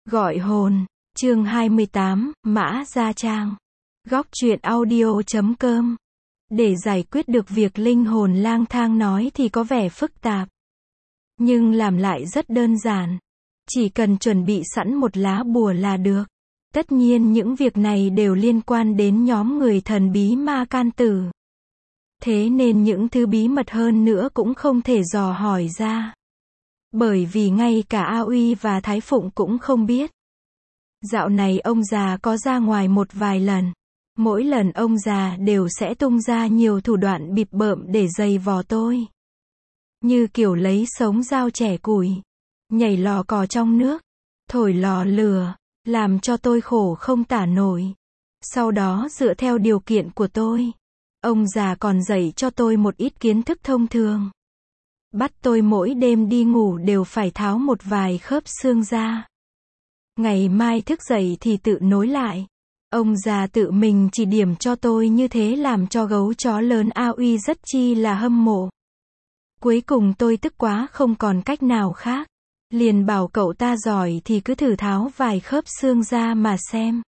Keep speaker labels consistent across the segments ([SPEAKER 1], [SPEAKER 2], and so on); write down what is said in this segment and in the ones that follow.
[SPEAKER 1] Gọi hồn, chương 28, Mã Gia Trang. Góc truyện audio.com. Để giải quyết được việc linh hồn lang thang nói thì có vẻ phức tạp. Nhưng làm lại rất đơn giản. Chỉ cần chuẩn bị sẵn một lá bùa là được. Tất nhiên những việc này đều liên quan đến nhóm người thần bí Ma Can Tử. Thế nên những thứ bí mật hơn nữa cũng không thể dò hỏi ra. Bởi vì ngay cả A Uy và Thái Phụng cũng không biết. Dạo này ông già có ra ngoài một vài lần. Mỗi lần ông già đều sẽ tung ra nhiều thủ đoạn bịp bợm để giày vò tôi. Như kiểu lấy sống dao chẻ củi, nhảy lò cò trong nước, thổi lò lửa, làm cho tôi khổ không tả nổi. Sau đó dựa theo điều kiện của tôi, ông già còn dạy cho tôi một ít kiến thức thông thường. Bắt tôi mỗi đêm đi ngủ đều phải tháo một vài khớp xương ra. Ngày mai thức dậy thì tự nối lại. Ông già tự mình chỉ điểm cho tôi như thế làm cho gấu chó lớn A Uy rất chi là hâm mộ. Cuối cùng tôi tức quá không còn cách nào khác. Liền bảo cậu ta giỏi thì cứ thử tháo vài khớp xương ra mà xem.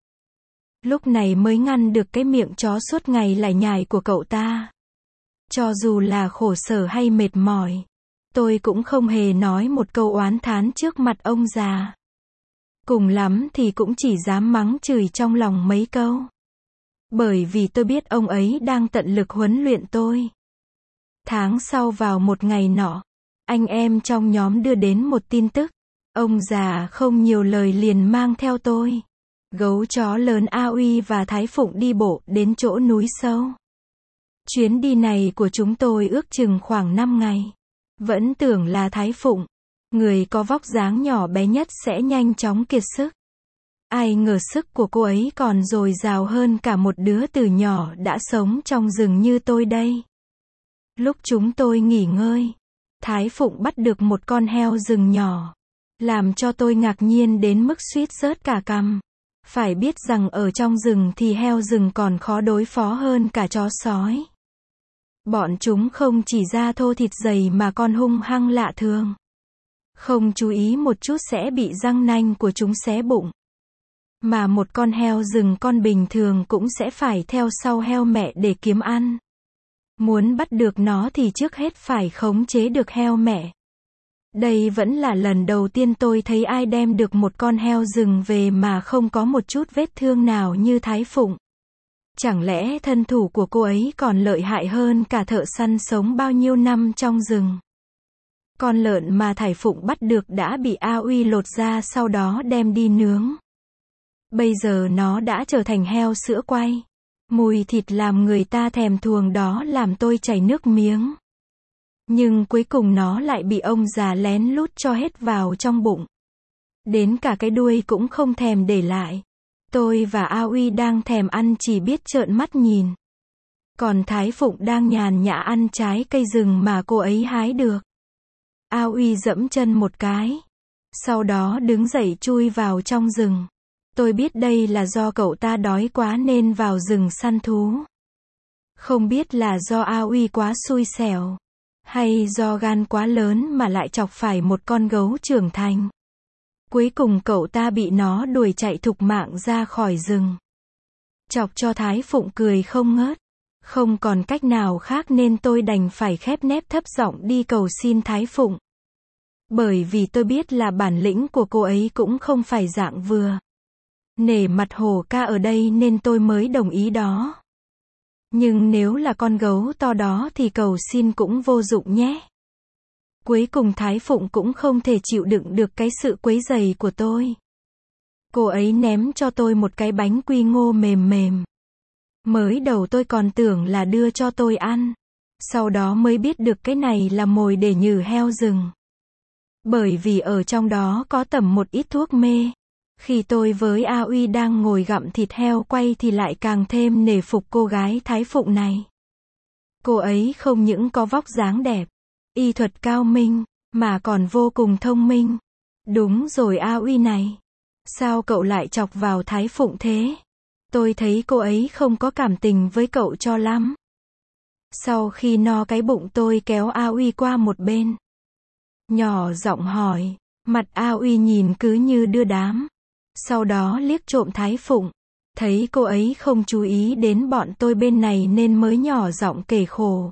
[SPEAKER 1] Lúc này mới ngăn được cái miệng chó suốt ngày lải nhải của cậu ta. Cho dù là khổ sở hay mệt mỏi, tôi cũng không hề nói một câu oán thán trước mặt ông già. Cùng lắm thì cũng chỉ dám mắng chửi trong lòng mấy câu. Bởi vì tôi biết ông ấy đang tận lực huấn luyện tôi. Tháng sau vào một ngày nọ, anh em trong nhóm đưa đến một tin tức. Ông già không nhiều lời liền mang theo tôi, gấu chó lớn A Uy và Thái Phụng đi bộ đến chỗ núi sâu. Chuyến đi này của chúng tôi ước chừng khoảng 5 ngày. Vẫn tưởng là Thái Phụng, người có vóc dáng nhỏ bé nhất sẽ nhanh chóng kiệt sức. Ai ngờ sức của cô ấy còn dồi dào hơn cả một đứa từ nhỏ đã sống trong rừng như tôi đây. Lúc chúng tôi nghỉ ngơi, Thái Phụng bắt được một con heo rừng nhỏ, làm cho tôi ngạc nhiên đến mức suýt rớt cả cằm. Phải biết rằng ở trong rừng thì heo rừng còn khó đối phó hơn cả chó sói. Bọn chúng không chỉ da thô thịt dày mà còn hung hăng lạ thường. Không chú ý một chút sẽ bị răng nanh của chúng xé bụng. Mà một con heo rừng con bình thường cũng sẽ phải theo sau heo mẹ để kiếm ăn. Muốn bắt được nó thì trước hết phải khống chế được heo mẹ. Đây vẫn là lần đầu tiên tôi thấy ai đem được một con heo rừng về mà không có một chút vết thương nào như Thái Phụng. Chẳng lẽ thân thủ của cô ấy còn lợi hại hơn cả thợ săn sống bao nhiêu năm trong rừng. Con lợn mà Thái Phụng bắt được đã bị A Uy lột ra sau đó đem đi nướng. Bây giờ nó đã trở thành heo sữa quay. Mùi thịt làm người ta thèm thuồng đó làm tôi chảy nước miếng. Nhưng cuối cùng nó lại bị ông già lén lút cho hết vào trong bụng. Đến cả cái đuôi cũng không thèm để lại. Tôi và A Uy đang thèm ăn chỉ biết trợn mắt nhìn. Còn Thái Phụng đang nhàn nhã ăn trái cây rừng mà cô ấy hái được. A Uy dẫm chân một cái. Sau đó đứng dậy chui vào trong rừng. Tôi biết đây là do cậu ta đói quá nên vào rừng săn thú. Không biết là do A Uy quá xui xẻo, hay do gan quá lớn mà lại chọc phải một con gấu trưởng thành. Cuối cùng cậu ta bị nó đuổi chạy thục mạng ra khỏi rừng. Chọc cho Thái Phụng cười không ngớt. Không còn cách nào khác nên tôi đành phải khép nép thấp giọng đi cầu xin Thái Phụng. Bởi vì tôi biết là bản lĩnh của cô ấy cũng không phải dạng vừa. Nể mặt hổ ca ở đây nên tôi mới đồng ý đó. Nhưng nếu là con gấu to đó thì cầu xin cũng vô dụng nhé. Cuối cùng Thái Phụng cũng không thể chịu đựng được cái sự quấy rầy của tôi. Cô ấy ném cho tôi một cái bánh quy ngô mềm mềm. Mới đầu tôi còn tưởng là đưa cho tôi ăn. Sau đó mới biết được cái này là mồi để nhử heo rừng. Bởi vì ở trong đó có tẩm một ít thuốc mê. Khi tôi với A Uy đang ngồi gặm thịt heo quay thì lại càng thêm nể phục cô gái Thái Phụng này. Cô ấy không những có vóc dáng đẹp, y thuật cao minh, mà còn vô cùng thông minh. Đúng rồi A Uy này. Sao cậu lại chọc vào Thái Phụng thế? Tôi thấy cô ấy không có cảm tình với cậu cho lắm. Sau khi no cái bụng tôi kéo A Uy qua một bên. Nhỏ giọng hỏi, mặt A Uy nhìn cứ như đưa đám. Sau đó liếc trộm Thái Phụng. Thấy cô ấy không chú ý đến bọn tôi bên này nên mới nhỏ giọng kể khổ.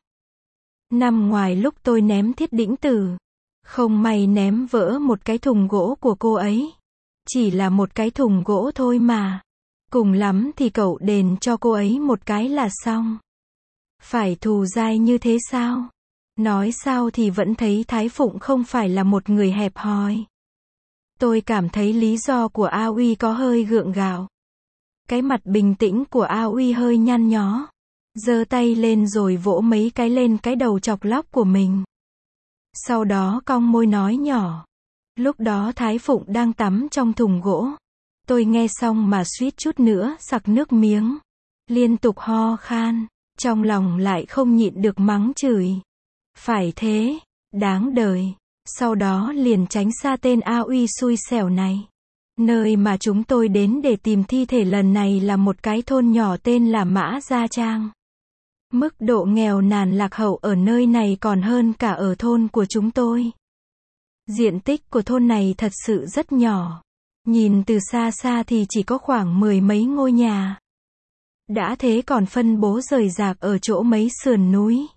[SPEAKER 1] Năm ngoài lúc tôi ném thiết đĩnh tử, không may ném vỡ một cái thùng gỗ của cô ấy. Chỉ là một cái thùng gỗ thôi mà. Cùng lắm thì cậu đền cho cô ấy một cái là xong. Phải thù dai như thế sao? Nói sao thì vẫn thấy Thái Phụng không phải là một người hẹp hòi. Tôi cảm thấy lý do của A Uy có hơi gượng gạo. Cái mặt bình tĩnh của A Uy hơi nhăn nhó. Giơ tay lên rồi vỗ mấy cái lên cái đầu chọc lóc của mình. Sau đó cong môi nói nhỏ. Lúc đó Thái Phụng đang tắm trong thùng gỗ. Tôi nghe xong mà suýt chút nữa sặc nước miếng. Liên tục ho khan. Trong lòng lại không nhịn được mắng chửi. Phải thế, đáng đời. Sau đó liền tránh xa tên A Uy xui xẻo này. Nơi mà chúng tôi đến để tìm thi thể lần này là một cái thôn nhỏ tên là Mã Gia Trang. Mức độ nghèo nàn lạc hậu ở nơi này còn hơn cả ở thôn của chúng tôi. Diện tích của thôn này thật sự rất nhỏ. Nhìn từ xa xa thì chỉ có khoảng 10 mấy ngôi nhà. Đã thế còn phân bố rời rạc ở chỗ mấy sườn núi.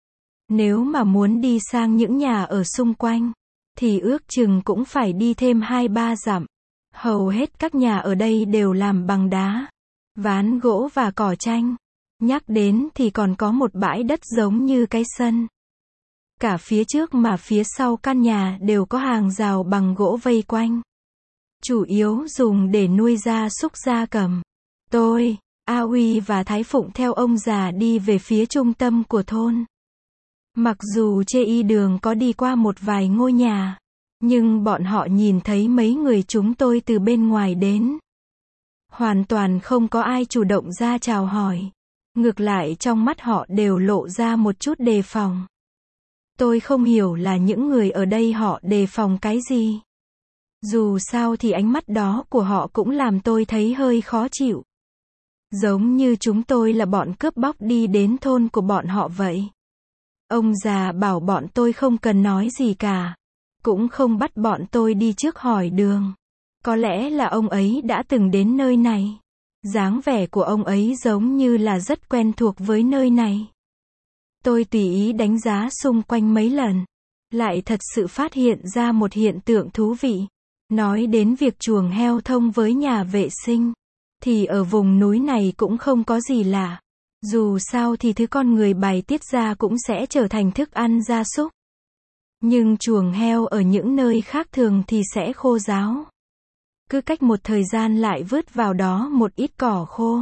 [SPEAKER 1] Nếu mà muốn đi sang những nhà ở xung quanh, thì ước chừng cũng phải đi thêm 2-3 dặm. Hầu hết các nhà ở đây đều làm bằng đá, ván gỗ và cỏ tranh. Nhắc đến thì còn có một bãi đất giống như cái sân. Cả phía trước mà phía sau căn nhà đều có hàng rào bằng gỗ vây quanh. Chủ yếu dùng để nuôi gia súc gia cầm. Tôi, A Uy và Thái Phụng theo ông già đi về phía trung tâm của thôn. Mặc dù trên y đường có đi qua một vài ngôi nhà, nhưng bọn họ nhìn thấy mấy người chúng tôi từ bên ngoài đến. Hoàn toàn không có ai chủ động ra chào hỏi. Ngược lại trong mắt họ đều lộ ra một chút đề phòng. Tôi không hiểu là những người ở đây họ đề phòng cái gì. Dù sao thì ánh mắt đó của họ cũng làm tôi thấy hơi khó chịu. Giống như chúng tôi là bọn cướp bóc đi đến thôn của bọn họ vậy. Ông già bảo bọn tôi không cần nói gì cả. Cũng không bắt bọn tôi đi trước hỏi đường. Có lẽ là ông ấy đã từng đến nơi này. Dáng vẻ của ông ấy giống như là rất quen thuộc với nơi này. Tôi tùy ý đánh giá xung quanh mấy lần. Lại thật sự phát hiện ra một hiện tượng thú vị. Nói đến việc chuồng heo thông với nhà vệ sinh, thì ở vùng núi này cũng không có gì lạ. Dù sao thì thứ con người bài tiết ra cũng sẽ trở thành thức ăn gia súc. Nhưng chuồng heo ở những nơi khác thường thì sẽ khô ráo. Cứ cách một thời gian lại vứt vào đó một ít cỏ khô,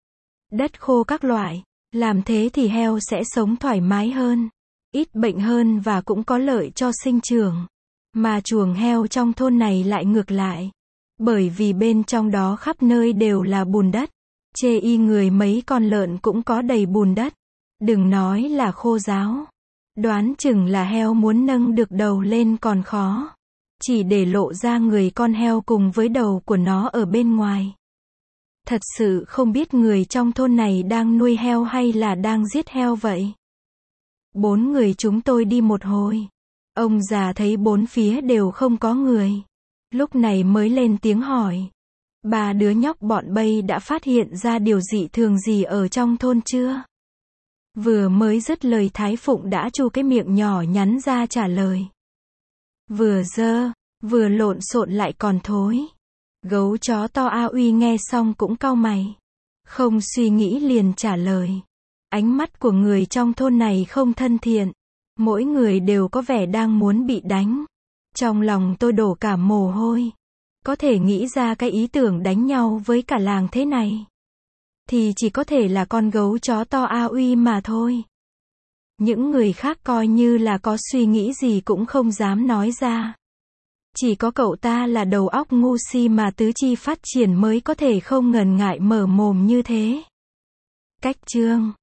[SPEAKER 1] đất khô các loại. Làm thế thì heo sẽ sống thoải mái hơn, ít bệnh hơn và cũng có lợi cho sinh trưởng. Mà chuồng heo trong thôn này lại ngược lại. Bởi vì bên trong đó khắp nơi đều là bùn đất. Chê y người mấy con lợn cũng có đầy bùn đất. Đừng nói là khô ráo. Đoán chừng là heo muốn nâng được đầu lên còn khó. Chỉ để lộ ra người con heo cùng với đầu của nó ở bên ngoài. Thật sự không biết người trong thôn này đang nuôi heo hay là đang giết heo vậy. 4 người chúng tôi đi một hồi. Ông già thấy bốn phía đều không có người. Lúc này mới lên tiếng hỏi. 3 đứa nhóc bọn Bay đã phát hiện ra điều dị thường gì ở trong thôn chưa? Vừa mới dứt lời Thái Phụng đã chu cái miệng nhỏ nhắn ra trả lời. Vừa dơ, vừa lộn xộn lại còn thối. Gấu chó to A Uy nghe xong cũng cau mày. Không suy nghĩ liền trả lời. Ánh mắt của người trong thôn này không thân thiện. Mỗi người đều có vẻ đang muốn bị đánh. Trong lòng tôi đổ cả mồ hôi. Có thể nghĩ ra cái ý tưởng đánh nhau với cả làng thế này. Thì chỉ có thể là con gấu chó to A Uy mà thôi. Những người khác coi như là có suy nghĩ gì cũng không dám nói ra. Chỉ có cậu ta là đầu óc ngu si mà tứ chi phát triển mới có thể không ngần ngại mở mồm như thế. Cách chương